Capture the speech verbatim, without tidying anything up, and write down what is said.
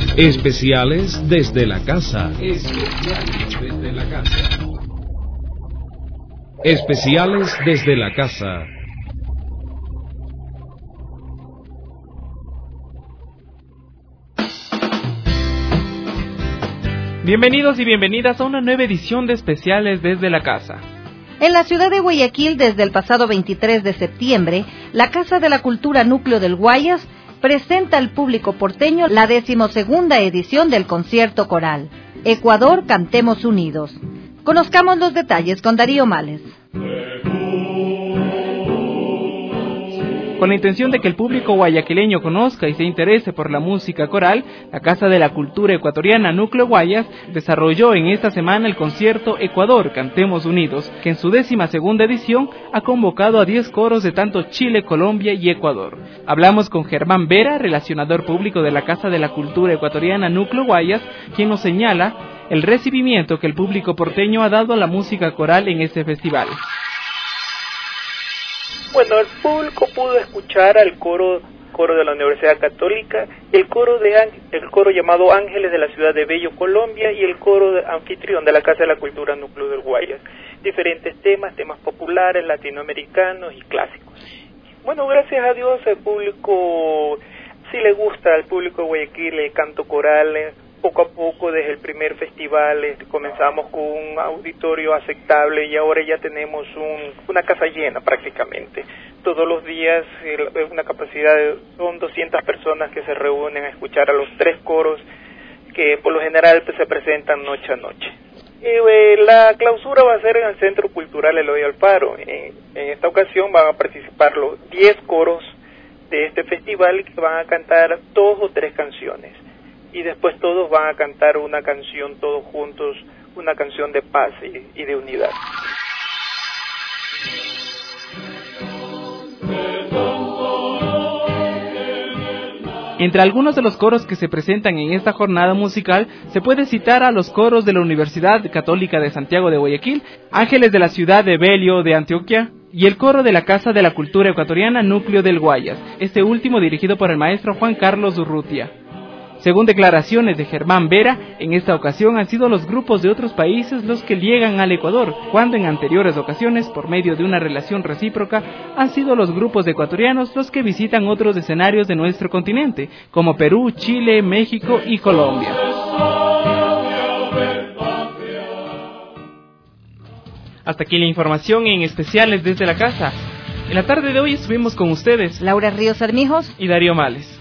Especiales desde la casa. Especiales desde la casa. Especiales desde la casa. Bienvenidos y bienvenidas a una nueva edición de Especiales desde la casa. En la ciudad de Guayaquil, desde el pasado veintitrés de septiembre, la Casa de la Cultura Núcleo del Guayas presenta al público porteño la decimosegunda edición del concierto coral, Ecuador, Cantemos Unidos. Conozcamos los detalles con Darío Males. Con la intención de que el público guayaquileño conozca y se interese por la música coral, la Casa de la Cultura Ecuatoriana Núcleo Guayas desarrolló en esta semana el concierto Ecuador, Cantemos Unidos, que en su décima segunda edición ha convocado a diez coros de tanto Chile, Colombia y Ecuador. Hablamos con Germán Vera, relacionador público de la Casa de la Cultura Ecuatoriana Núcleo Guayas, quien nos señala el recibimiento que el público porteño ha dado a la música coral en este festival. Bueno, el público pudo escuchar al coro coro de la Universidad Católica, el coro de el coro llamado Ángeles de la ciudad de Bello, Colombia, y el coro de anfitrión de la Casa de la Cultura Núcleo del Guayas. Diferentes temas, temas populares, latinoamericanos y clásicos. Bueno, gracias a Dios el público sí le gusta, al público de Guayaquil el canto coral. Poco a poco, desde el primer festival, este, comenzamos con un auditorio aceptable y ahora ya tenemos un, una casa llena prácticamente. Todos los días eh, una capacidad de, son doscientas personas que se reúnen a escuchar a los tres coros que por lo general pues, se presentan noche a noche. Y, eh, la clausura va a ser en el Centro Cultural Eloy Alfaro. En, en esta ocasión van a participar los diez coros de este festival que van a cantar dos o tres canciones. Y después todos van a cantar una canción, todos juntos, una canción de paz y, y de unidad. Entre algunos de los coros que se presentan en esta jornada musical, se puede citar a los coros de la Universidad Católica de Santiago de Guayaquil, Ángeles de la ciudad de Bello de Antioquia, y el coro de la Casa de la Cultura Ecuatoriana Núcleo del Guayas, este último dirigido por el maestro Juan Carlos Urrutia. Según declaraciones de Germán Vera, en esta ocasión han sido los grupos de otros países los que llegan al Ecuador, cuando en anteriores ocasiones, por medio de una relación recíproca, han sido los grupos ecuatorianos los que visitan otros escenarios de nuestro continente, como Perú, Chile, México y Colombia. Hasta aquí la información en Especiales desde la casa. En la tarde de hoy estuvimos con ustedes, Laura Ríos Armijos y Darío Males.